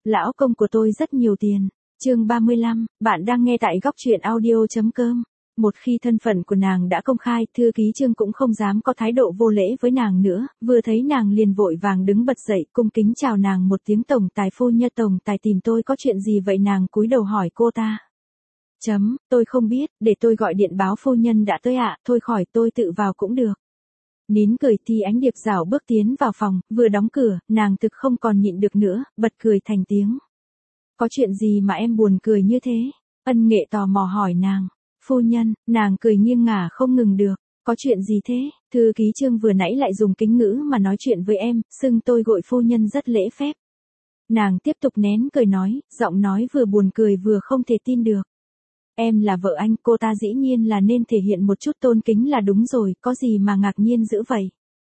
lão công của tôi rất nhiều tiền. Chương 35, bạn đang nghe tại góc truyện audio.com. Một khi thân phận của nàng đã công khai, thư ký Trương cũng không dám có thái độ vô lễ với nàng nữa, vừa thấy nàng liền vội vàng đứng bật dậy, cung kính chào nàng một tiếng. Tổng tài phu nhân, tổng tài tìm tôi có chuyện gì vậy? Nàng cúi đầu hỏi cô ta. Tôi không biết, để tôi gọi điện báo phu nhân đã tới ạ, thôi khỏi tôi tự vào cũng được. Nín cười thì Ánh Điệp rảo bước tiến vào phòng, vừa đóng cửa, nàng thực không còn nhịn được nữa, bật cười thành tiếng. Có chuyện gì mà em buồn cười như thế? Ân Nghệ tò mò hỏi nàng. Phu nhân, nàng cười nghiêng ngả không ngừng được. Có chuyện gì thế? Thư ký Trương vừa nãy lại dùng kính ngữ mà nói chuyện với em, xưng tôi gọi phu nhân rất lễ phép. Nàng tiếp tục nén cười nói, giọng nói vừa buồn cười vừa không thể tin được. Em là vợ anh, cô ta dĩ nhiên là nên thể hiện một chút tôn kính là đúng rồi, có gì mà ngạc nhiên dữ vậy?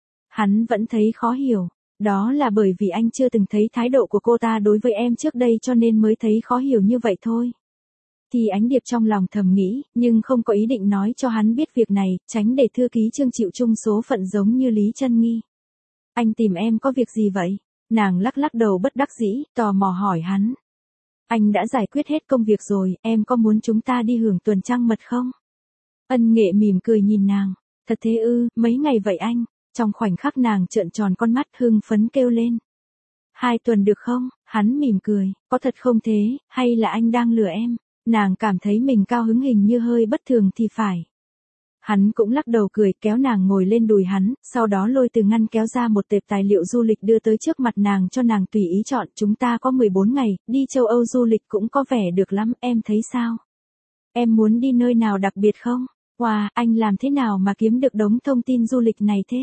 Hắn vẫn thấy khó hiểu, đó là bởi vì anh chưa từng thấy thái độ của cô ta đối với em trước đây cho nên mới thấy khó hiểu như vậy thôi. Thì Ánh Điệp trong lòng thầm nghĩ, nhưng không có ý định nói cho hắn biết việc này, tránh để thư ký Trương chịu chung số phận giống như Lý Chân Nghi. Anh tìm em có việc gì vậy? Nàng lắc lắc đầu bất đắc dĩ, tò mò hỏi hắn. Anh đã giải quyết hết công việc rồi, em có muốn chúng ta đi hưởng tuần trăng mật không? Ân Nghệ mỉm cười nhìn nàng. Thật thế ư, mấy ngày vậy anh? Trong khoảnh khắc nàng trợn tròn con mắt hưng phấn kêu lên. 2 tuần được không? Hắn mỉm cười, có thật không thế, hay là anh đang lừa em? Nàng cảm thấy mình cao hứng hình như hơi bất thường thì phải. Hắn cũng lắc đầu cười kéo nàng ngồi lên đùi hắn, sau đó lôi từ ngăn kéo ra một tệp tài liệu du lịch đưa tới trước mặt nàng cho nàng tùy ý chọn. Chúng ta có 14 ngày, đi châu Âu du lịch cũng có vẻ được lắm, em thấy sao? Em muốn đi nơi nào đặc biệt không? Wow, anh làm thế nào mà kiếm được đống thông tin du lịch này thế?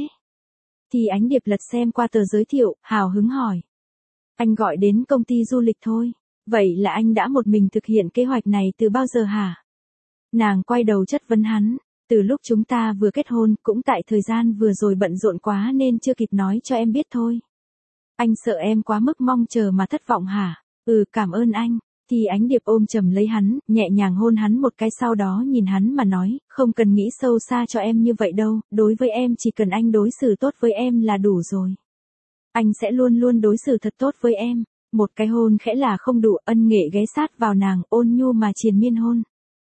Thì Ánh Điệp lật xem qua tờ giới thiệu, hào hứng hỏi. Anh gọi đến công ty du lịch thôi. Vậy là anh đã một mình thực hiện kế hoạch này từ bao giờ hả? Nàng quay đầu chất vấn hắn. Từ lúc chúng ta vừa kết hôn, cũng tại thời gian vừa rồi bận rộn quá nên chưa kịp nói cho em biết thôi. Anh sợ em quá mức mong chờ mà thất vọng hả? Cảm ơn anh. Thì Ánh Điệp ôm chầm lấy hắn, nhẹ nhàng hôn hắn một cái sau đó nhìn hắn mà nói, không cần nghĩ sâu xa cho em như vậy đâu, đối với em chỉ cần anh đối xử tốt với em là đủ rồi. Anh sẽ luôn luôn đối xử thật tốt với em. Một cái hôn khẽ là không đủ, Ân Nghệ ghé sát vào nàng, ôn nhu mà triền miên hôn.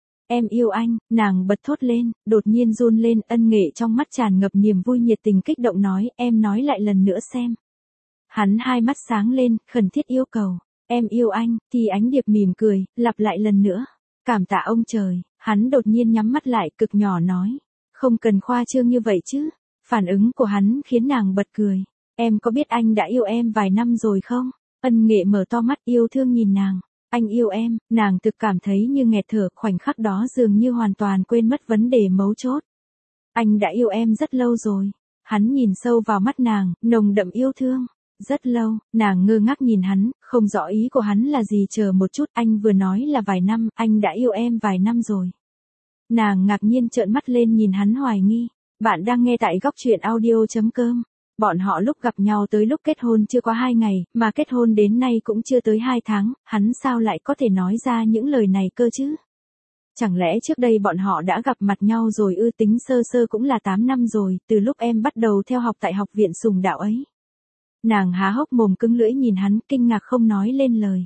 Em yêu anh, nàng bật thốt lên, đột nhiên run lên. Ân Nghệ trong mắt tràn ngập niềm vui nhiệt tình kích động nói, em nói lại lần nữa xem. Hắn hai mắt sáng lên, khẩn thiết yêu cầu, em yêu anh. Thì Ánh Điệp mỉm cười, lặp lại lần nữa. Cảm tạ ông trời. Hắn đột nhiên nhắm mắt lại, cực nhỏ nói, không cần khoa trương như vậy chứ. Phản ứng của hắn khiến nàng bật cười. Em có biết anh đã yêu em vài năm rồi không? Ân Nghệ mở to mắt yêu thương nhìn nàng. Anh yêu em, nàng thực cảm thấy như nghẹt thở, khoảnh khắc đó dường như hoàn toàn quên mất vấn đề mấu chốt. Anh đã yêu em rất lâu rồi. Hắn nhìn sâu vào mắt nàng, nồng đậm yêu thương. Rất lâu, nàng ngơ ngác nhìn hắn, không rõ ý của hắn là gì. Chờ một chút, anh vừa nói là vài năm, anh đã yêu em vài năm rồi. Nàng ngạc nhiên trợn mắt lên nhìn hắn hoài nghi. Bạn đang nghe tại góc truyện audio.com. Bọn họ lúc gặp nhau tới lúc kết hôn chưa quá 2 ngày, mà kết hôn đến nay cũng chưa tới 2 tháng, hắn sao lại có thể nói ra những lời này cơ chứ? Chẳng lẽ trước đây bọn họ đã gặp mặt nhau rồi ư? Tính sơ sơ cũng là 8 năm rồi, từ lúc em bắt đầu theo học tại học viện Sùng Đạo ấy. Nàng há hốc mồm cứng lưỡi nhìn hắn, kinh ngạc không nói lên lời.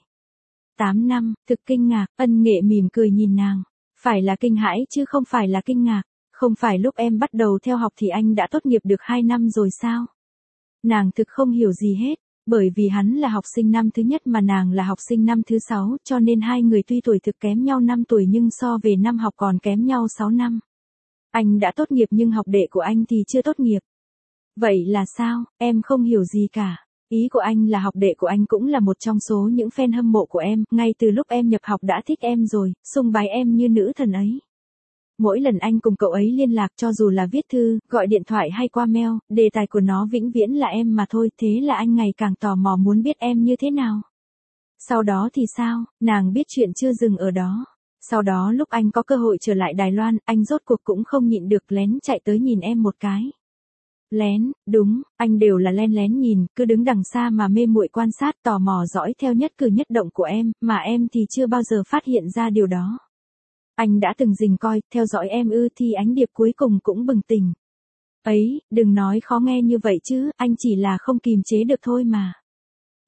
8 năm, thực kinh ngạc. Ân Nghệ mỉm cười nhìn nàng. Phải là kinh hãi chứ không phải là kinh ngạc. Không phải lúc em bắt đầu theo học thì anh đã tốt nghiệp được 2 năm rồi sao? Nàng thực không hiểu gì hết, bởi vì hắn là học sinh năm thứ nhất mà nàng là học sinh năm thứ 6, cho nên hai người tuy tuổi thực kém nhau 5 tuổi nhưng so về năm học còn kém nhau 6 năm. Anh đã tốt nghiệp nhưng học đệ của anh thì chưa tốt nghiệp. Vậy là sao? Em không hiểu gì cả. Ý của anh là học đệ của anh cũng là một trong số những fan hâm mộ của em, ngay từ lúc em nhập học đã thích em rồi, sùng bái em như nữ thần ấy. Mỗi lần anh cùng cậu ấy liên lạc cho dù là viết thư, gọi điện thoại hay qua mail, đề tài của nó vĩnh viễn là em mà thôi, thế là anh ngày càng tò mò muốn biết em như thế nào. Sau đó thì sao? Nàng biết chuyện chưa dừng ở đó. Sau đó lúc anh có cơ hội trở lại Đài Loan, anh rốt cuộc cũng không nhịn được lén chạy tới nhìn em một cái. Lén, đúng, anh đều là len lén nhìn, cứ đứng đằng xa mà mê muội quan sát tò mò dõi theo nhất cử nhất động của em, mà em thì chưa bao giờ phát hiện ra điều đó. Anh đã từng rình coi, theo dõi em ư? Thì Ánh Điệp cuối cùng cũng bừng tỉnh. Ấy, đừng nói khó nghe như vậy chứ, anh chỉ là không kìm chế được thôi mà.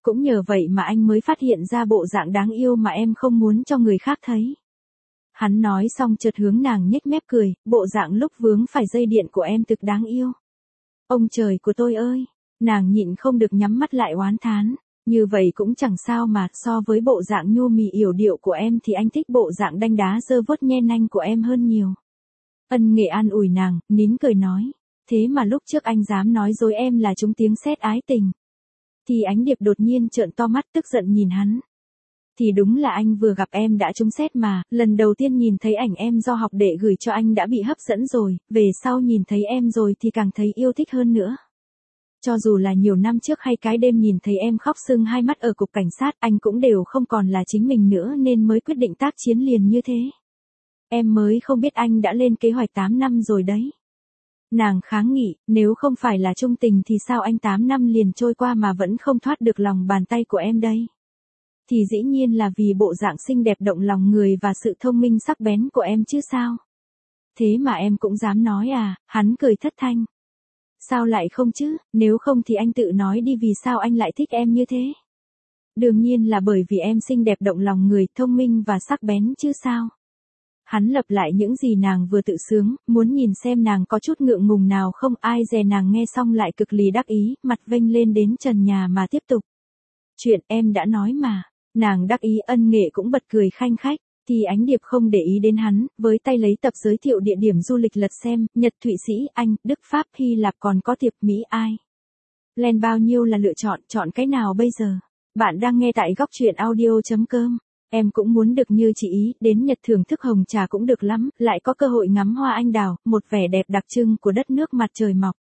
Cũng nhờ vậy mà anh mới phát hiện ra bộ dạng đáng yêu mà em không muốn cho người khác thấy. Hắn nói xong chợt hướng nàng nhếch mép cười, bộ dạng lúc vướng phải dây điện của em thực đáng yêu. Ông trời của tôi ơi, nàng nhịn không được nhắm mắt lại oán thán. Như vậy cũng chẳng sao mà, so với bộ dạng nhu mì yểu điệu của em thì anh thích bộ dạng đanh đá dơ vốt nhen nanh của em hơn nhiều. Ân Nghệ an ủi nàng, nín cười nói. Thế mà lúc trước anh dám nói dối em là trúng tiếng sét ái tình. Thì Ánh Điệp đột nhiên trợn to mắt tức giận nhìn hắn. Thì đúng là anh vừa gặp em đã trúng sét mà, lần đầu tiên nhìn thấy ảnh em do học đệ gửi cho anh đã bị hấp dẫn rồi, về sau nhìn thấy em rồi thì càng thấy yêu thích hơn nữa. Cho dù là nhiều năm trước hay cái đêm nhìn thấy em khóc sưng hai mắt ở cục cảnh sát, anh cũng đều không còn là chính mình nữa nên mới quyết định tác chiến liền như thế. Em mới không biết anh đã lên kế hoạch 8 năm rồi đấy. Nàng kháng nghị, nếu không phải là trung tình thì sao anh 8 năm liền trôi qua mà vẫn không thoát được lòng bàn tay của em đây? Thì dĩ nhiên là vì bộ dạng xinh đẹp động lòng người và sự thông minh sắc bén của em chứ sao? Thế mà em cũng dám nói à, hắn cười thất thanh. Sao lại không chứ, nếu không thì anh tự nói đi vì sao anh lại thích em như thế? Đương nhiên là bởi vì em xinh đẹp động lòng người, thông minh và sắc bén chứ sao? Hắn lặp lại những gì nàng vừa tự sướng, muốn nhìn xem nàng có chút ngượng ngùng nào không, ai dè nàng nghe xong lại cực lì đắc ý, mặt vênh lên đến trần nhà mà tiếp tục. Chuyện em đã nói mà, nàng đắc ý. Ân Nghệ cũng bật cười khanh khách. Thì Ánh Điệp không để ý đến hắn, với tay lấy tập giới thiệu địa điểm du lịch lật xem, Nhật, Thụy Sĩ, Anh, Đức, Pháp, Hy Lạp còn có tiệp Mỹ ai. Lên bao nhiêu là lựa chọn cái nào bây giờ? Bạn đang nghe tại góc truyện audio.com. Em cũng muốn được như chị ý, đến Nhật thưởng thức hồng trà cũng được lắm, lại có cơ hội ngắm hoa anh đào, một vẻ đẹp đặc trưng của đất nước mặt trời mọc.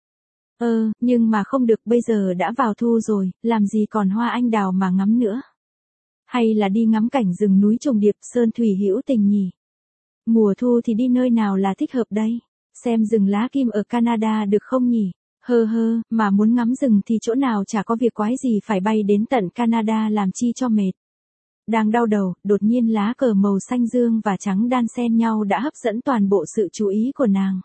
Nhưng mà không được, bây giờ đã vào thu rồi, làm gì còn hoa anh đào mà ngắm nữa. Hay là đi ngắm cảnh rừng núi trùng điệp, sơn thủy hữu tình nhỉ? Mùa thu thì đi nơi nào là thích hợp đây? Xem rừng lá kim ở Canada được không nhỉ? Mà muốn ngắm rừng thì chỗ nào chả có việc quái gì phải bay đến tận Canada làm chi cho mệt. Đang đau đầu, đột nhiên lá cờ màu xanh dương và trắng đan xen nhau đã hấp dẫn toàn bộ sự chú ý của nàng.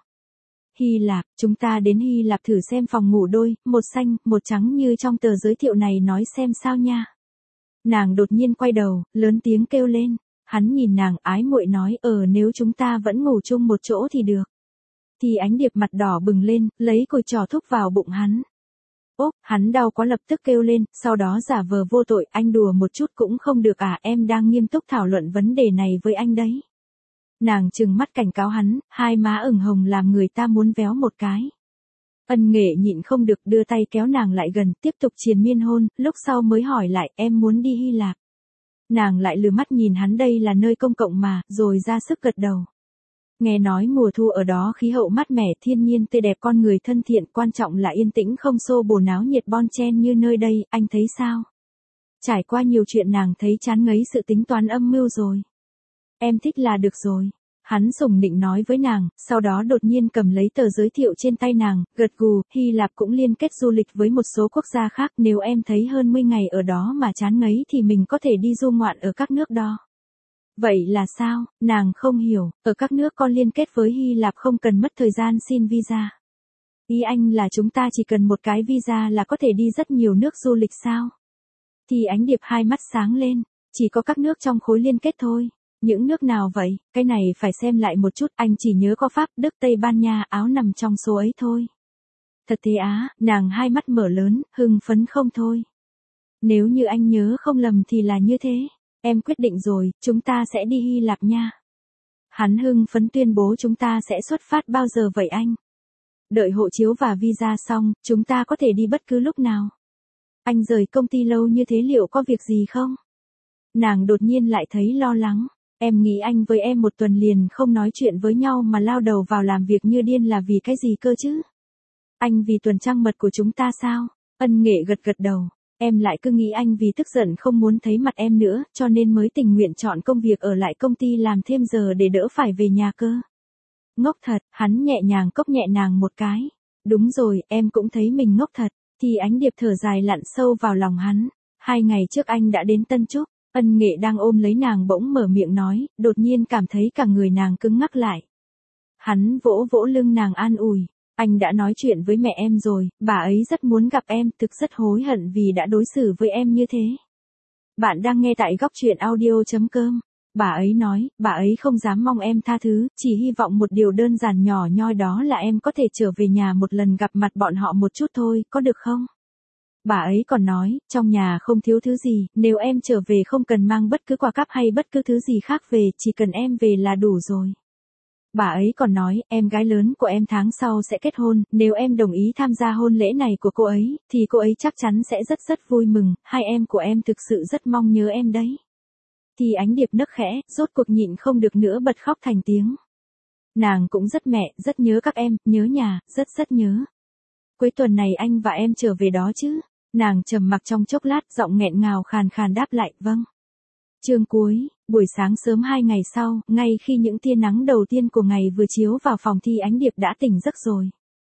Hy Lạp, chúng ta đến Hy Lạp thử xem phòng ngủ đôi, một xanh, một trắng như trong tờ giới thiệu này nói xem sao nha. Nàng đột nhiên quay đầu, lớn tiếng kêu lên. Hắn nhìn nàng ái muội nói, nếu chúng ta vẫn ngủ chung một chỗ thì được. Thì Ánh Điệp mặt đỏ bừng lên, lấy cùi trò thúc vào bụng hắn. Ốp, hắn đau quá lập tức kêu lên, sau đó giả vờ vô tội, anh đùa một chút cũng không được à, em đang nghiêm túc thảo luận vấn đề này với anh đấy. Nàng trừng mắt cảnh cáo hắn, hai má ửng hồng làm người ta muốn véo một cái. Ân Nghệ nhịn không được đưa tay kéo nàng lại gần, tiếp tục triền miên hôn, lúc sau mới hỏi lại, em muốn đi Hy Lạp. Nàng lại lừa mắt nhìn hắn, đây là nơi công cộng mà, rồi ra sức gật đầu. Nghe nói mùa thu ở đó khí hậu mát mẻ, thiên nhiên tươi đẹp, con người thân thiện, quan trọng là yên tĩnh không xô bồ náo nhiệt bon chen như nơi đây, anh thấy sao? Trải qua nhiều chuyện nàng thấy chán ngấy sự tính toán âm mưu rồi. Em thích là được rồi. Hắn sủng nịnh nói với nàng, sau đó đột nhiên cầm lấy tờ giới thiệu trên tay nàng, gật gù. Hy Lạp cũng liên kết du lịch với một số quốc gia khác, nếu em thấy hơn 10 ngày ở đó mà chán ngấy thì mình có thể đi du ngoạn ở các nước đó. Vậy là sao? Nàng không hiểu, ở các nước con liên kết với Hy Lạp không cần mất thời gian xin visa. Ý anh là chúng ta chỉ cần một cái visa là có thể đi rất nhiều nước du lịch sao? Thì Ánh Điệp hai mắt sáng lên, chỉ có các nước trong khối liên kết thôi. Những nước nào vậy? Cái này phải xem lại một chút, anh chỉ nhớ có Pháp, Đức, Tây Ban Nha, Áo nằm trong số ấy thôi. Thật thế á, nàng hai mắt mở lớn, hưng phấn không thôi. Nếu như anh nhớ không lầm thì là như thế. Em quyết định rồi, chúng ta sẽ đi Hy Lạp nha. Hắn hưng phấn tuyên bố, chúng ta sẽ xuất phát bao giờ vậy anh? Đợi hộ chiếu và visa xong, chúng ta có thể đi bất cứ lúc nào. Anh rời công ty lâu như thế liệu có việc gì không? Nàng đột nhiên lại thấy lo lắng. Em nghĩ anh với em một tuần liền không nói chuyện với nhau mà lao đầu vào làm việc như điên là vì cái gì cơ chứ? Anh vì tuần trăng mật của chúng ta sao? Ân Nghệ gật đầu. Em lại cứ nghĩ anh vì tức giận không muốn thấy mặt em nữa, cho nên mới tình nguyện chọn công việc ở lại công ty làm thêm giờ để đỡ phải về nhà cơ. Ngốc thật, hắn nhẹ nhàng cốc nhẹ nàng một cái. Đúng rồi, em cũng thấy mình ngốc thật. Thì Ánh Điệp thở dài lặn sâu vào lòng hắn. 2 ngày trước anh đã đến Tân Trúc. Ân Nghệ đang ôm lấy nàng bỗng mở miệng nói, đột nhiên cảm thấy cả người nàng cứng ngắc lại. Hắn vỗ vỗ lưng nàng an ủi. Anh đã nói chuyện với mẹ em rồi, bà ấy rất muốn gặp em, thực rất hối hận vì đã đối xử với em như thế. Bạn đang nghe tại góc truyện audio.com. Bà ấy nói, bà ấy không dám mong em tha thứ, chỉ hy vọng một điều đơn giản nhỏ nhoi đó là em có thể trở về nhà một lần gặp mặt bọn họ một chút thôi, có được không? Bà ấy còn nói, trong nhà không thiếu thứ gì, nếu em trở về không cần mang bất cứ quà cáp hay bất cứ thứ gì khác về, chỉ cần em về là đủ rồi. Bà ấy còn nói, em gái lớn của em tháng sau sẽ kết hôn, nếu em đồng ý tham gia hôn lễ này của cô ấy, thì cô ấy chắc chắn sẽ rất vui mừng, hai em của em thực sự rất mong nhớ em đấy. Thì Ánh Điệp nấc khẽ, rốt cuộc nhịn không được nữa bật khóc thành tiếng. Nàng cũng rất mẹ, rất nhớ các em, nhớ nhà, rất nhớ. Cuối tuần này anh và em trở về đó chứ? Nàng trầm mặc trong chốc lát, giọng nghẹn ngào khàn khàn đáp lại, vâng. Chương cuối, buổi sáng sớm 2 ngày sau, ngay khi những tia nắng đầu tiên của ngày vừa chiếu vào phòng thì Ánh Điệp đã tỉnh giấc rồi.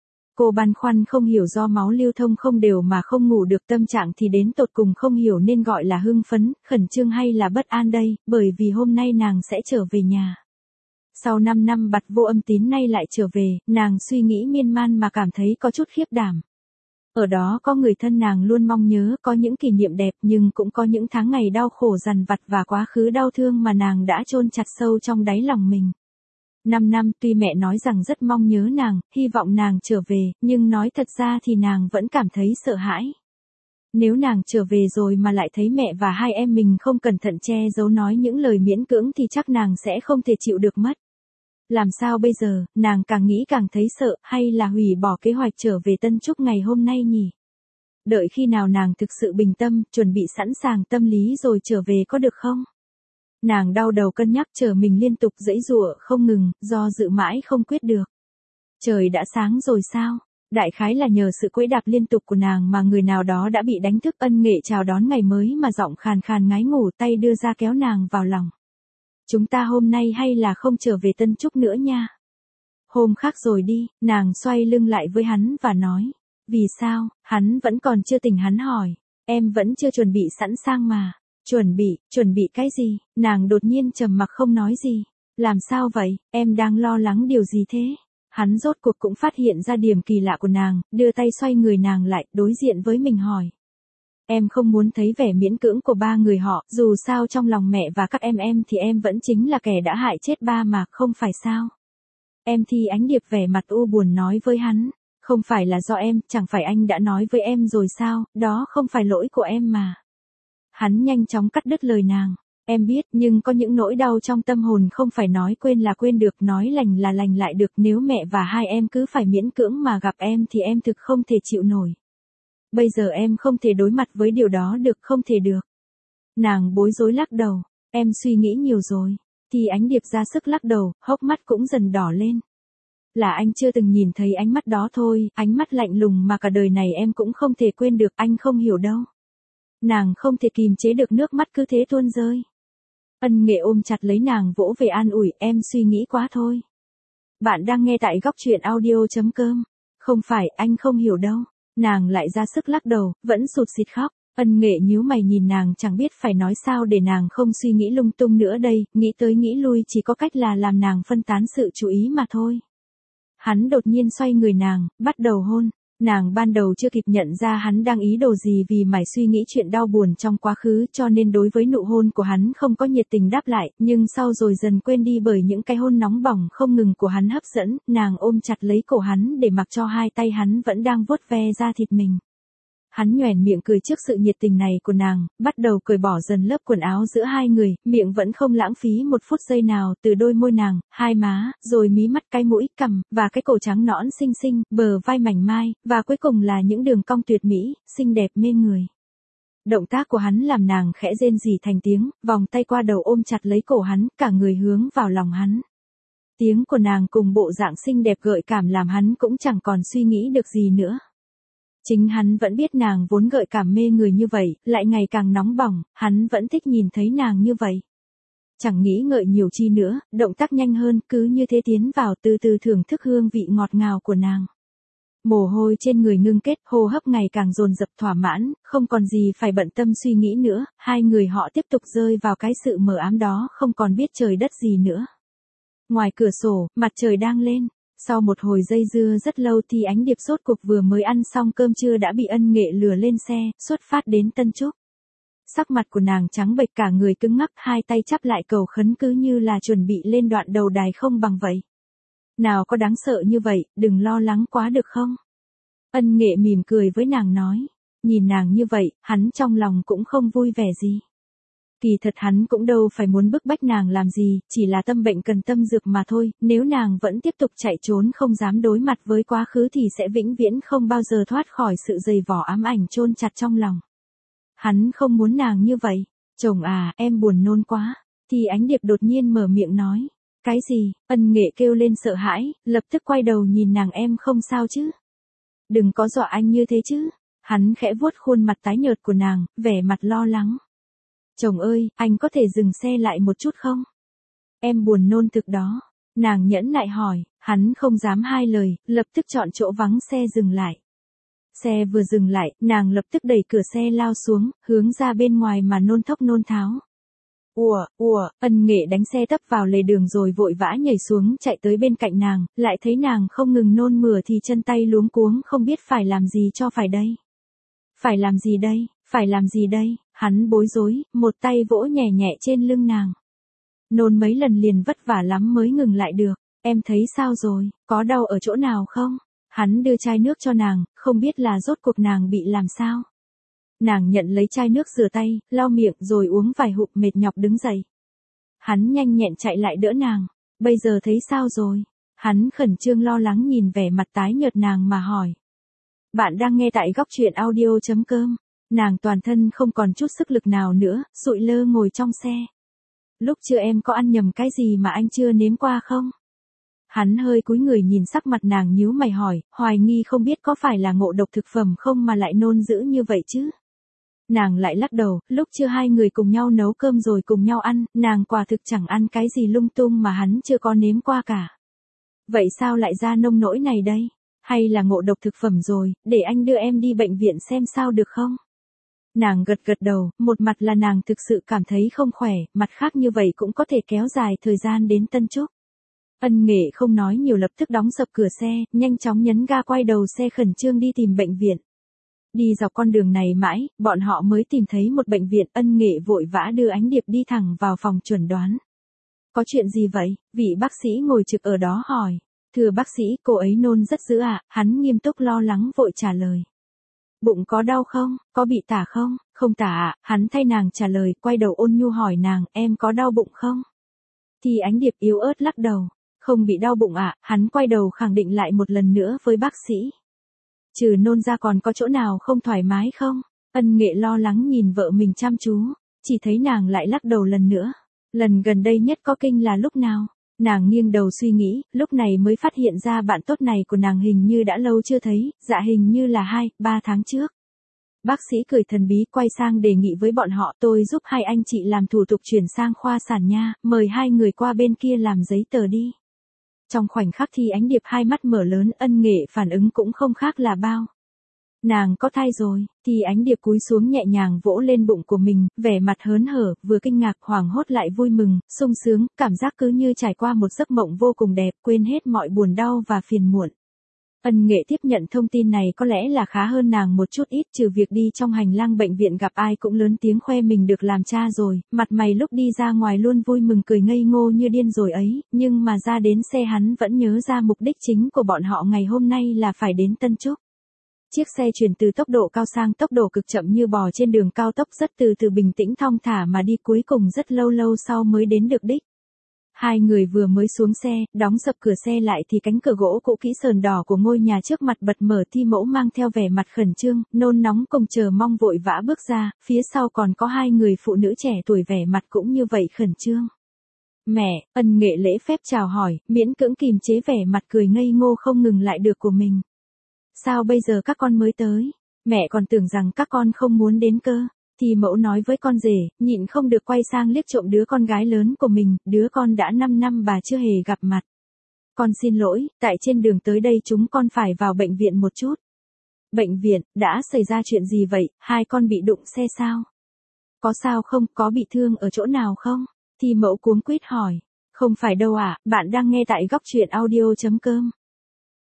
Cô băn khoăn không hiểu do máu lưu thông không đều mà không ngủ được, tâm trạng thì đến tột cùng không hiểu nên gọi là hưng phấn, khẩn trương hay là bất an đây, bởi vì hôm nay nàng sẽ trở về nhà. Sau 5 năm bặt vô âm tín nay lại trở về, nàng suy nghĩ miên man mà cảm thấy có chút khiếp đảm. Ở đó có người thân nàng luôn mong nhớ, có những kỷ niệm đẹp nhưng cũng có những tháng ngày đau khổ dằn vặt và quá khứ đau thương mà nàng đã chôn chặt sâu trong đáy lòng mình. 5 năm tuy mẹ nói rằng rất mong nhớ nàng, hy vọng nàng trở về, nhưng nói thật ra thì nàng vẫn cảm thấy sợ hãi. Nếu nàng trở về rồi mà lại thấy mẹ và hai em mình không cẩn thận che giấu nói những lời miễn cưỡng thì chắc nàng sẽ không thể chịu được mất. Làm sao bây giờ, nàng càng nghĩ càng thấy sợ, hay là hủy bỏ kế hoạch trở về Tân Trúc ngày hôm nay nhỉ? Đợi khi nào nàng thực sự bình tâm, chuẩn bị sẵn sàng tâm lý rồi trở về có được không? Nàng đau đầu cân nhắc, chờ mình liên tục giãy giụa không ngừng, do dự mãi không quyết được. Trời đã sáng rồi sao? Đại khái là nhờ sự quẫy đạp liên tục của nàng mà người nào đó đã bị đánh thức. Ân Nghệ chào đón ngày mới mà giọng khàn khàn ngái ngủ, tay đưa ra kéo nàng vào lòng. Chúng ta hôm nay hay là không trở về Tân Trúc nữa nha. Hôm khác rồi đi, nàng xoay lưng lại với hắn và nói. Vì sao? Hắn vẫn còn chưa tỉnh. Hắn hỏi. Em vẫn chưa chuẩn bị sẵn sàng mà. Chuẩn bị cái gì? Nàng đột nhiên trầm mặc không nói gì. Làm sao vậy? Em đang lo lắng điều gì thế? Hắn rốt cuộc cũng phát hiện ra điểm kỳ lạ của nàng, đưa tay xoay người nàng lại, đối diện với mình hỏi. Em không muốn thấy vẻ miễn cưỡng của ba người họ, dù sao trong lòng mẹ và các em thì em vẫn chính là kẻ đã hại chết ba mà, không phải sao? Em thì Ánh Điệp vẻ mặt u buồn nói với hắn. Không phải là do em, chẳng phải anh đã nói với em rồi sao, đó không phải lỗi của em mà. Hắn nhanh chóng cắt đứt lời nàng. Em biết, nhưng có những nỗi đau trong tâm hồn không phải nói quên là quên được, nói lành là lành lại được. Nếu mẹ và hai em cứ phải miễn cưỡng mà gặp em thì em thực không thể chịu nổi. Bây giờ em không thể đối mặt với điều đó được, không thể được. Nàng bối rối lắc đầu. Em suy nghĩ nhiều rồi. Thì Ánh Điệp ra sức lắc đầu, hốc mắt cũng dần đỏ lên. Là anh chưa từng nhìn thấy ánh mắt đó thôi, ánh mắt lạnh lùng mà cả đời này em cũng không thể quên được, anh không hiểu đâu. Nàng không thể kìm chế được nước mắt cứ thế tuôn rơi. Ân Nghệ ôm chặt lấy nàng vỗ về an ủi, em suy nghĩ quá thôi. Bạn đang nghe tại góc truyện audio.com. Không phải, anh không hiểu đâu. Nàng lại ra sức lắc đầu, vẫn sụt sịt khóc. Ân Nghệ nhíu mày nhìn nàng, chẳng biết phải nói sao để nàng không suy nghĩ lung tung nữa đây, nghĩ tới nghĩ lui chỉ có cách là làm nàng phân tán sự chú ý mà thôi. Hắn đột nhiên xoay người nàng, bắt đầu hôn. Nàng ban đầu chưa kịp nhận ra hắn đang ý đồ gì vì mải suy nghĩ chuyện đau buồn trong quá khứ cho nên đối với nụ hôn của hắn không có nhiệt tình đáp lại, nhưng sau rồi dần quên đi bởi những cái hôn nóng bỏng không ngừng của hắn hấp dẫn, nàng ôm chặt lấy cổ hắn để mặc cho hai tay hắn vẫn đang vuốt ve da thịt mình. Hắn nhoẻn miệng cười trước sự nhiệt tình này của nàng, bắt đầu cởi bỏ dần lớp quần áo giữa hai người, miệng vẫn không lãng phí một phút giây nào, từ đôi môi nàng, hai má, rồi mí mắt, cái mũi, cằm, và cái cổ trắng nõn xinh xinh, bờ vai mảnh mai, và cuối cùng là những đường cong tuyệt mỹ, xinh đẹp mê người. Động tác của hắn làm nàng khẽ rên rỉ thành tiếng, vòng tay qua đầu ôm chặt lấy cổ hắn, cả người hướng vào lòng hắn. Tiếng của nàng cùng bộ dạng xinh đẹp gợi cảm làm hắn cũng chẳng còn suy nghĩ được gì nữa. Chính hắn vẫn biết nàng vốn gợi cảm mê người như vậy, lại ngày càng nóng bỏng, hắn vẫn thích nhìn thấy nàng như vậy. Chẳng nghĩ ngợi nhiều chi nữa, động tác nhanh hơn, cứ như thế tiến vào từ từ thưởng thức hương vị ngọt ngào của nàng. Mồ hôi trên người ngưng kết, hô hấp ngày càng dồn dập thỏa mãn, không còn gì phải bận tâm suy nghĩ nữa, hai người họ tiếp tục rơi vào cái sự mờ ám đó, không còn biết trời đất gì nữa. Ngoài cửa sổ, mặt trời đang lên. Sau một hồi dây dưa rất lâu thì Ánh Điệp sốt cuộc vừa mới ăn xong cơm trưa đã bị Ân Nghệ lừa lên xe, xuất phát đến Tân Trúc. Sắc mặt của nàng trắng bệch cả người cứng ngắc, hai tay chắp lại cầu khấn cứ như là chuẩn bị lên đoạn đầu đài không bằng vậy. Nào có đáng sợ như vậy, đừng lo lắng quá được không? Ân Nghệ mỉm cười với nàng nói. Nhìn nàng như vậy, hắn trong lòng cũng không vui vẻ gì. Kỳ thật hắn cũng đâu phải muốn bức bách nàng làm gì, chỉ là tâm bệnh cần tâm dược mà thôi, nếu nàng vẫn tiếp tục chạy trốn không dám đối mặt với quá khứ thì sẽ vĩnh viễn không bao giờ thoát khỏi sự dày vỏ ám ảnh chôn chặt trong lòng. Hắn không muốn nàng như vậy. Chồng à, em buồn nôn quá. Thì Ánh Điệp đột nhiên mở miệng nói. Cái gì? Ân Nghệ kêu lên sợ hãi, lập tức quay đầu nhìn nàng, em không sao chứ? Đừng có dọa anh như thế chứ. Hắn khẽ vuốt khuôn mặt tái nhợt của nàng, vẻ mặt lo lắng. Chồng ơi, anh có thể dừng xe lại một chút không? Em buồn nôn thực đó. Nàng nhẫn nại hỏi, hắn không dám hai lời, lập tức chọn chỗ vắng xe dừng lại. Xe vừa dừng lại, nàng lập tức đẩy cửa xe lao xuống, hướng ra bên ngoài mà nôn thốc nôn tháo. Ân Nghệ đánh xe tấp vào lề đường rồi vội vã nhảy xuống chạy tới bên cạnh nàng, lại thấy nàng không ngừng nôn mửa thì chân tay luống cuống không biết phải làm gì cho phải đây. Phải làm gì đây, phải làm gì đây, hắn bối rối, một tay vỗ nhẹ nhẹ trên lưng nàng. Nôn mấy lần liền vất vả lắm mới ngừng lại được, em thấy sao rồi, có đau ở chỗ nào không? Hắn đưa chai nước cho nàng, không biết là rốt cuộc nàng bị làm sao. Nàng nhận lấy chai nước rửa tay, lau miệng rồi uống vài hụp mệt nhọc đứng dậy. Hắn nhanh nhẹn chạy lại đỡ nàng, bây giờ thấy sao rồi? Hắn khẩn trương lo lắng nhìn vẻ mặt tái nhợt nàng mà hỏi. Bạn đang nghe tại góc truyện audio.com. Nàng toàn thân không còn chút sức lực nào nữa, sụi lơ ngồi trong xe. Lúc trưa em có ăn nhầm cái gì mà anh chưa nếm qua không? Hắn hơi cúi người nhìn sắc mặt nàng nhíu mày hỏi, hoài nghi không biết có phải là ngộ độc thực phẩm không mà lại nôn dữ như vậy chứ. Nàng lại lắc đầu, lúc trưa hai người cùng nhau nấu cơm rồi cùng nhau ăn, nàng quả thực chẳng ăn cái gì lung tung mà hắn chưa có nếm qua cả. Vậy sao lại ra nông nỗi này đây? Hay là ngộ độc thực phẩm rồi, để anh đưa em đi bệnh viện xem sao được không? Nàng gật gật đầu, một mặt là nàng thực sự cảm thấy không khỏe, mặt khác như vậy cũng có thể kéo dài thời gian đến Tân Trúc. Ân Nghệ không nói nhiều lập tức đóng sập cửa xe, nhanh chóng nhấn ga quay đầu xe khẩn trương đi tìm bệnh viện. Đi dọc con đường này mãi, bọn họ mới tìm thấy một bệnh viện. Ân Nghệ vội vã đưa Ánh Điệp đi thẳng vào phòng chuẩn đoán. Có chuyện gì vậy? Vị bác sĩ ngồi trực ở đó hỏi. Thưa bác sĩ, cô ấy nôn rất dữ ạ. Hắn nghiêm túc lo lắng vội trả lời. Bụng có đau không? Có bị tả không? Không tả ạ. Hắn thay nàng trả lời, quay đầu ôn nhu hỏi nàng, em có đau bụng không? Thì Ánh Điệp yếu ớt lắc đầu. Không bị đau bụng ạ. Hắn quay đầu khẳng định lại một lần nữa với bác sĩ. Trừ nôn ra còn có chỗ nào không thoải mái không? Ân Nghệ lo lắng nhìn vợ mình chăm chú, chỉ thấy nàng lại lắc đầu lần nữa. Lần gần đây nhất có kinh là lúc nào? Nàng nghiêng đầu suy nghĩ, lúc này mới phát hiện ra bạn tốt này của nàng hình như đã lâu chưa thấy, dạ hình như là 2-3 tháng trước. Bác sĩ cười thần bí quay sang đề nghị với bọn họ, tôi giúp hai anh chị làm thủ tục chuyển sang khoa sản nha, mời hai người qua bên kia làm giấy tờ đi. Trong khoảnh khắc thì Ánh Điệp hai mắt mở lớn, Ân Nghệ phản ứng cũng không khác là bao. Nàng có thai rồi, thì Ánh Điệp cúi xuống nhẹ nhàng vỗ lên bụng của mình, vẻ mặt hớn hở, vừa kinh ngạc hoảng hốt lại vui mừng, sung sướng, cảm giác cứ như trải qua một giấc mộng vô cùng đẹp, quên hết mọi buồn đau và phiền muộn. Ân Nghệ tiếp nhận thông tin này có lẽ là khá hơn nàng một chút ít, trừ việc đi trong hành lang bệnh viện gặp ai cũng lớn tiếng khoe mình được làm cha rồi, mặt mày lúc đi ra ngoài luôn vui mừng cười ngây ngô như điên rồi ấy, nhưng mà ra đến xe hắn vẫn nhớ ra mục đích chính của bọn họ ngày hôm nay là phải đến Tân Trúc. Chiếc xe chuyển từ tốc độ cao sang tốc độ cực chậm như bò trên đường cao tốc, rất từ từ bình tĩnh thong thả mà đi, cuối cùng rất lâu lâu sau mới đến được đích. Hai người vừa mới xuống xe, đóng sập cửa xe lại thì cánh cửa gỗ cũ kỹ sờn đỏ của ngôi nhà trước mặt bật mở, Thi Mẫu mang theo vẻ mặt khẩn trương, nôn nóng cùng chờ mong vội vã bước ra, phía sau còn có hai người phụ nữ trẻ tuổi vẻ mặt cũng như vậy khẩn trương. Mẹ, Ân Nghệ lễ phép chào hỏi, miễn cưỡng kìm chế vẻ mặt cười ngây ngô không ngừng lại được của mình. Sao bây giờ các con mới tới? Mẹ còn tưởng rằng các con không muốn đến cơ. Thì Mẫu nói với con rể, nhịn không được quay sang liếc trộm đứa con gái lớn của mình, đứa con đã 5 năm bà chưa hề gặp mặt. Con xin lỗi, tại trên đường tới đây chúng con phải vào bệnh viện một chút. Bệnh viện, đã xảy ra chuyện gì vậy, hai con bị đụng xe sao? Có sao không, có bị thương ở chỗ nào không? Thì Mẫu cuống quýt hỏi. Không phải đâu ạ, bạn đang nghe tại góc truyện audio.com.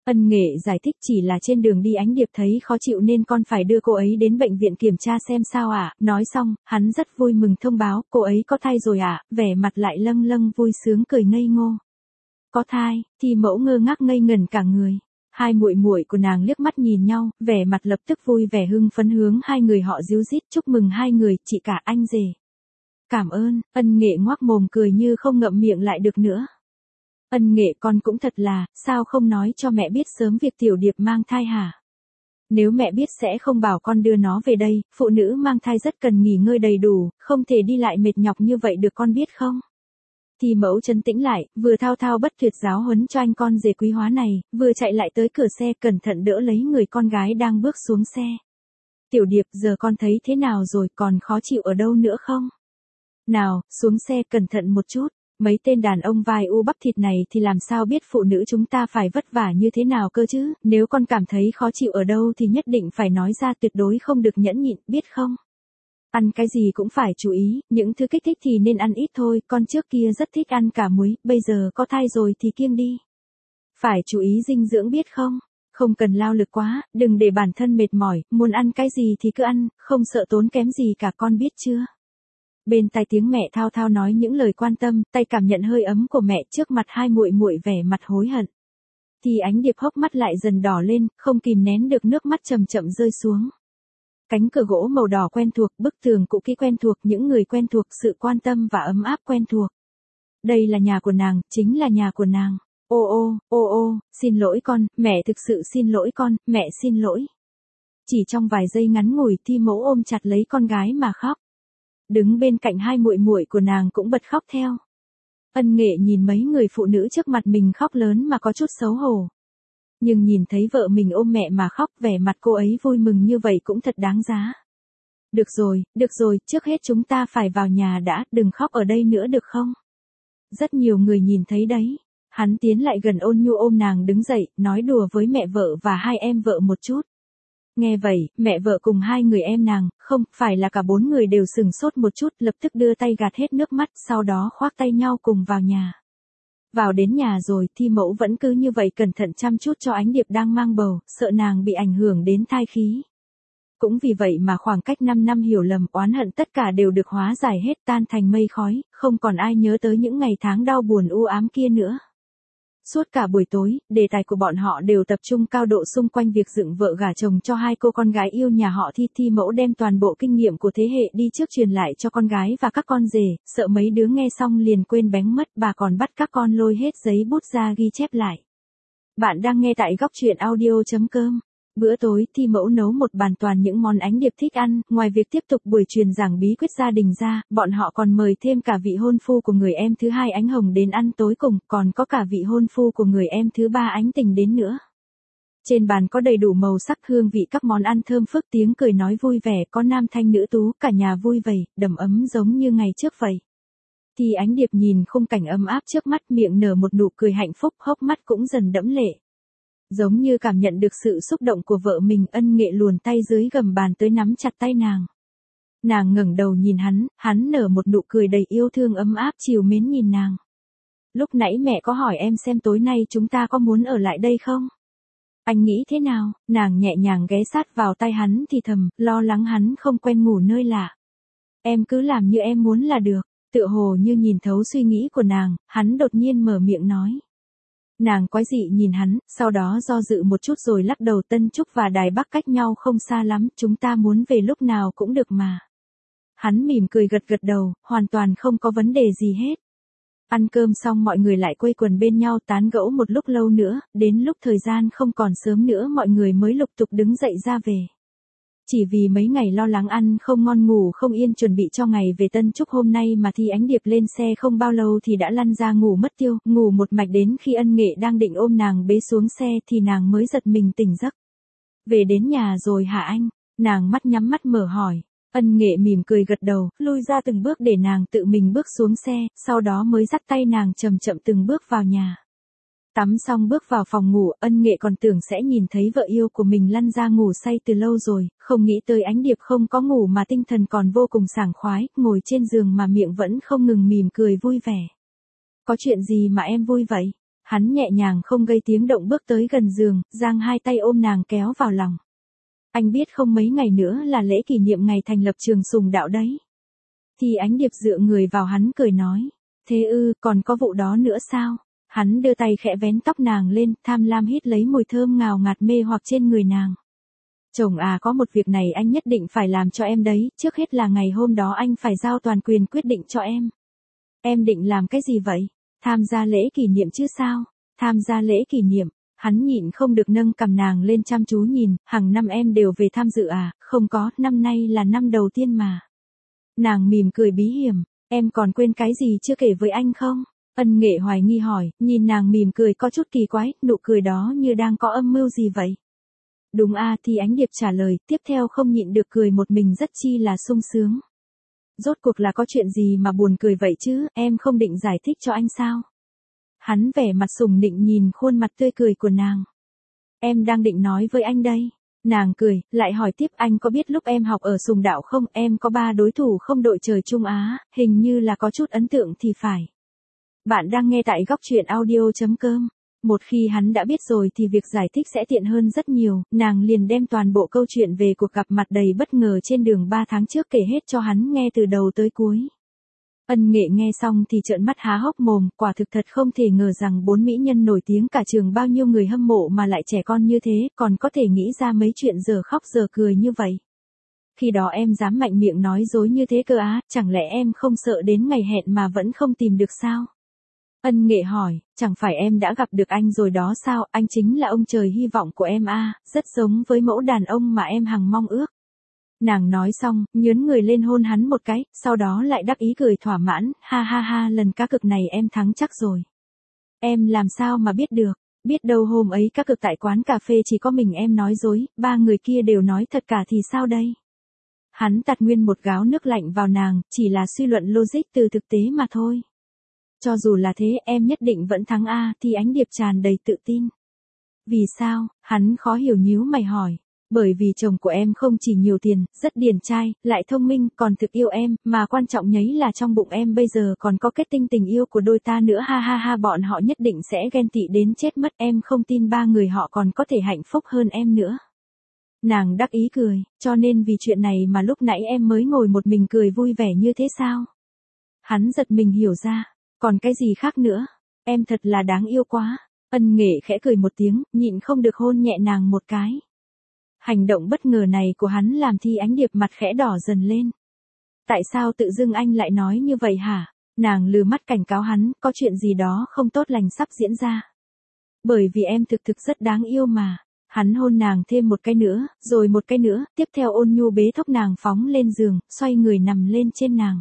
Ân Nghệ giải thích chỉ là trên đường đi Ánh Điệp thấy khó chịu nên con phải đưa cô ấy đến bệnh viện kiểm tra xem sao ạ. Nói xong, hắn rất vui mừng thông báo cô ấy có thai rồi ạ, vẻ mặt lại lâng lâng vui sướng cười ngây ngô. Có thai, thì mẫu ngơ ngác ngây ngẩn cả người. Hai muội muội của nàng liếc mắt nhìn nhau, vẻ mặt lập tức vui vẻ hưng phấn hướng hai người họ ríu rít chúc mừng hai người, chị cả anh rể. Cảm ơn, Ân Nghệ ngoác mồm cười như không ngậm miệng lại được nữa. Ân Nghệ con cũng thật là, sao không nói cho mẹ biết sớm việc Tiểu Điệp mang thai hả? Nếu mẹ biết sẽ không bảo con đưa nó về đây, phụ nữ mang thai rất cần nghỉ ngơi đầy đủ, không thể đi lại mệt nhọc như vậy được con biết không? Thì mẫu trấn tĩnh lại, vừa thao thao bất tuyệt giáo huấn cho anh con rể quý hóa này, vừa chạy lại tới cửa xe cẩn thận đỡ lấy người con gái đang bước xuống xe. Tiểu Điệp giờ con thấy thế nào rồi, còn khó chịu ở đâu nữa không? Nào, xuống xe cẩn thận một chút. Mấy tên đàn ông vai u bắp thịt này thì làm sao biết phụ nữ chúng ta phải vất vả như thế nào cơ chứ, nếu con cảm thấy khó chịu ở đâu thì nhất định phải nói ra, tuyệt đối không được nhẫn nhịn, biết không? Ăn cái gì cũng phải chú ý, những thứ kích thích thì nên ăn ít thôi, con trước kia rất thích ăn cả muối, bây giờ có thai rồi thì kiêng đi. Phải chú ý dinh dưỡng biết không? Không cần lao lực quá, đừng để bản thân mệt mỏi, muốn ăn cái gì thì cứ ăn, không sợ tốn kém gì cả, con biết chưa? Bên tai tiếng mẹ thao thao nói những lời quan tâm, tay cảm nhận hơi ấm của mẹ trước mặt hai muội muội vẻ mặt hối hận. Thì Ánh Điệp hốc mắt lại dần đỏ lên, không kìm nén được nước mắt chậm chậm rơi xuống. Cánh cửa gỗ màu đỏ quen thuộc, bức tường cũ kỹ quen thuộc, những người quen thuộc, sự quan tâm và ấm áp quen thuộc. Đây là nhà của nàng, chính là nhà của nàng. Ô, xin lỗi con, mẹ thực sự xin lỗi con, mẹ xin lỗi. Chỉ trong vài giây ngắn ngủi Thi Mẫu ôm chặt lấy con gái mà khóc. Đứng bên cạnh hai muội muội của nàng cũng bật khóc theo. Ân Nghệ nhìn mấy người phụ nữ trước mặt mình khóc lớn mà có chút xấu hổ. Nhưng nhìn thấy vợ mình ôm mẹ mà khóc, vẻ mặt cô ấy vui mừng như vậy cũng thật đáng giá. Được rồi, trước hết chúng ta phải vào nhà đã, đừng khóc ở đây nữa được không? Rất nhiều người nhìn thấy đấy. Hắn tiến lại gần ôn nhu ôm nàng đứng dậy, nói đùa với mẹ vợ và hai em vợ một chút. Nghe vậy, mẹ vợ cùng hai người em nàng, không, phải là cả bốn người đều sừng sốt một chút, lập tức đưa tay gạt hết nước mắt, sau đó khoác tay nhau cùng vào nhà. Vào đến nhà rồi, Thi Mẫu vẫn cứ như vậy cẩn thận chăm chút cho Ánh Điệp đang mang bầu, sợ nàng bị ảnh hưởng đến thai khí. Cũng vì vậy mà khoảng cách 5 năm hiểu lầm oán hận tất cả đều được hóa giải hết, tan thành mây khói, không còn ai nhớ tới những ngày tháng đau buồn u ám kia nữa. Suốt cả buổi tối, đề tài của bọn họ đều tập trung cao độ xung quanh việc dựng vợ gả chồng cho hai cô con gái yêu nhà họ Thi. Thi Mẫu đem toàn bộ kinh nghiệm của thế hệ đi trước truyền lại cho con gái và các con rể, sợ mấy đứa nghe xong liền quên bén mất, bà còn bắt các con lôi hết giấy bút ra ghi chép lại. Bạn đang nghe tại góc truyện audio.com. Bữa tối, Thi Mẫu nấu một bàn toàn những món Ánh Điệp thích ăn, ngoài việc tiếp tục buổi truyền giảng bí quyết gia đình ra, bọn họ còn mời thêm cả vị hôn phu của người em thứ hai Ánh Hồng đến ăn tối cùng, còn có cả vị hôn phu của người em thứ ba Ánh Tình đến nữa. Trên bàn có đầy đủ màu sắc hương vị các món ăn thơm phức, tiếng cười nói vui vẻ, có nam thanh nữ tú, cả nhà vui vầy, đầm ấm giống như ngày trước vậy. Thì Ánh Điệp nhìn khung cảnh ấm áp trước mắt, miệng nở một nụ cười hạnh phúc, hốc mắt cũng dần đẫm lệ. Giống như cảm nhận được sự xúc động của vợ mình, Ân Nghệ luồn tay dưới gầm bàn tới nắm chặt tay nàng. Nàng ngẩng đầu nhìn hắn nở một nụ cười đầy yêu thương ấm áp trìu mến nhìn nàng. Lúc nãy mẹ có hỏi em xem tối nay chúng ta có muốn ở lại đây không? Anh nghĩ thế nào? Nàng nhẹ nhàng ghé sát vào tay hắn thì thầm, lo lắng hắn không quen ngủ nơi lạ. Em cứ làm như em muốn là được. Tựa hồ như nhìn thấu suy nghĩ của nàng, hắn đột nhiên mở miệng nói. Nàng quái dị nhìn hắn, sau đó do dự một chút rồi lắc đầu. Tân Trúc và Đài Bắc cách nhau không xa lắm, chúng ta muốn về lúc nào cũng được mà. Hắn mỉm cười gật gật đầu, hoàn toàn không có vấn đề gì hết. Ăn cơm xong mọi người lại quây quần bên nhau tán gẫu một lúc lâu nữa, đến lúc thời gian không còn sớm nữa mọi người mới lục tục đứng dậy ra về. Chỉ vì mấy ngày lo lắng ăn không ngon ngủ không yên chuẩn bị cho ngày về Tân Trúc hôm nay mà Thi Ánh Điệp lên xe không bao lâu thì đã lăn ra ngủ mất tiêu, ngủ một mạch đến khi Ân Nghệ đang định ôm nàng bế xuống xe thì nàng mới giật mình tỉnh giấc. Về đến nhà rồi hả anh? Nàng mắt nhắm mắt mở hỏi. Ân Nghệ mỉm cười gật đầu, lui ra từng bước để nàng tự mình bước xuống xe, sau đó mới dắt tay nàng chậm chậm từng bước vào nhà. Tắm xong bước vào phòng ngủ, Ân Nghệ còn tưởng sẽ nhìn thấy vợ yêu của mình lăn ra ngủ say từ lâu rồi, không nghĩ tới Ánh Điệp không có ngủ mà tinh thần còn vô cùng sảng khoái, ngồi trên giường mà miệng vẫn không ngừng mỉm cười vui vẻ. Có chuyện gì mà em vui vậy? Hắn nhẹ nhàng không gây tiếng động bước tới gần giường, giang hai tay ôm nàng kéo vào lòng. Anh biết không mấy ngày nữa là lễ kỷ niệm ngày thành lập trường Sùng Đạo đấy. Thì Ánh Điệp dựa người vào hắn cười nói. Thế ư, còn có vụ đó nữa sao? Hắn đưa tay khẽ vén tóc nàng lên, tham lam hít lấy mùi thơm ngào ngạt mê hoặc trên người nàng. Chồng à, có một việc này anh nhất định phải làm cho em đấy, trước hết là ngày hôm đó anh phải giao toàn quyền quyết định cho em. Em định làm cái gì vậy? Tham gia lễ kỷ niệm chứ sao? Tham gia lễ kỷ niệm, hắn nhịn không được nâng cằm nàng lên chăm chú nhìn, hàng năm em đều về tham dự à? Không có, năm nay là năm đầu tiên mà. Nàng mỉm cười bí hiểm, em còn quên cái gì chưa kể với anh không? Ân Nghệ hoài nghi hỏi, nhìn nàng mỉm cười có chút kỳ quái, nụ cười đó như đang có âm mưu gì vậy? Đúng à, thì Ánh Điệp trả lời, tiếp theo không nhịn được cười một mình rất chi là sung sướng. Rốt cuộc là có chuyện gì mà buồn cười vậy chứ, em không định giải thích cho anh sao? Hắn vẻ mặt sùng nịnh nhìn khuôn mặt tươi cười của nàng. Em đang định nói với anh đây. Nàng cười, lại hỏi tiếp anh có biết lúc em học ở Sùng Đạo không, em có 3 đối thủ không đội trời Trung Á, hình như là có chút ấn tượng thì phải. Bạn đang nghe tại góc truyện audio.com. Một khi hắn đã biết rồi thì việc giải thích sẽ tiện hơn rất nhiều, nàng liền đem toàn bộ câu chuyện về cuộc gặp mặt đầy bất ngờ trên đường 3 tháng trước kể hết cho hắn nghe từ đầu tới cuối. Ân Nghệ nghe xong thì trợn mắt há hốc mồm, quả thực thật không thể ngờ rằng 4 mỹ nhân nổi tiếng cả trường bao nhiêu người hâm mộ mà lại trẻ con như thế, còn có thể nghĩ ra mấy chuyện giờ khóc giờ cười như vậy. Khi đó em dám mạnh miệng nói dối như thế cơ á, chẳng lẽ em không sợ đến ngày hẹn mà vẫn không tìm được sao? Ân Nghệ hỏi, chẳng phải em đã gặp được anh rồi đó sao, anh chính là ông trời hy vọng của em à, rất giống với mẫu đàn ông mà em hằng mong ước. Nàng nói xong, nhướn người lên hôn hắn một cái, sau đó lại đắc ý cười thỏa mãn, ha ha ha, lần cá cược này em thắng chắc rồi. Em làm sao mà biết được, biết đâu hôm ấy cá cược tại quán cà phê chỉ có mình em nói dối, 3 người kia đều nói thật cả thì sao đây? Hắn tạt nguyên một gáo nước lạnh vào nàng, chỉ là suy luận logic từ thực tế mà thôi. Cho dù là thế em nhất định vẫn thắng a, thì Ánh Điệp tràn đầy tự tin. Vì sao? Hắn khó hiểu nhíu mày hỏi. Bởi vì chồng của em không chỉ nhiều tiền, rất điển trai, lại thông minh, còn thực yêu em, mà quan trọng nhấy là trong bụng em bây giờ còn có kết tinh tình yêu của đôi ta nữa, ha ha ha, bọn họ nhất định sẽ ghen tị đến chết mất, em không tin 3 người họ còn có thể hạnh phúc hơn em nữa. Nàng đắc ý cười, cho nên vì chuyện này mà lúc nãy em mới ngồi một mình cười vui vẻ như thế sao? Hắn giật mình hiểu ra, còn cái gì khác nữa, em thật là đáng yêu quá. Ân Nghệ khẽ cười một tiếng, nhịn không được hôn nhẹ nàng một cái. Hành động bất ngờ này của hắn làm Thi Ánh Điệp mặt khẽ đỏ dần lên. Tại sao tự dưng anh lại nói như vậy hả? Nàng lừ mắt cảnh cáo hắn, có chuyện gì đó không tốt lành sắp diễn ra. Bởi vì em thực rất đáng yêu mà. Hắn hôn nàng thêm một cái nữa, rồi một cái nữa, tiếp theo ôn nhu bế thốc nàng phóng lên giường, xoay người nằm lên trên nàng.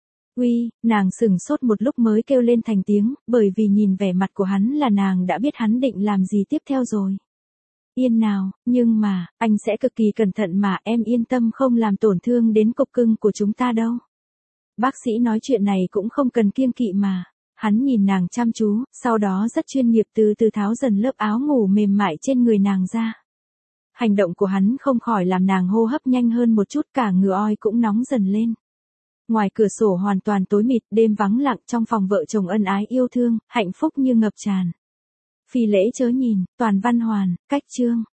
Uy, nàng sửng sốt một lúc mới kêu lên thành tiếng, bởi vì nhìn vẻ mặt của hắn là nàng đã biết hắn định làm gì tiếp theo rồi. Yên nào, nhưng mà, anh sẽ cực kỳ cẩn thận mà, em yên tâm không làm tổn thương đến cục cưng của chúng ta đâu. Bác sĩ nói chuyện này cũng không cần kiêng kỵ mà. Hắn nhìn nàng chăm chú, sau đó rất chuyên nghiệp từ từ tháo dần lớp áo ngủ mềm mại trên người nàng ra. Hành động của hắn không khỏi làm nàng hô hấp nhanh hơn một chút, cả người oi cũng nóng dần lên. Ngoài cửa sổ hoàn toàn tối mịt, đêm vắng lặng, trong phòng vợ chồng ân ái yêu thương, hạnh phúc như ngập tràn. Phi lễ chớ nhìn, toàn văn hoàn, cách chương.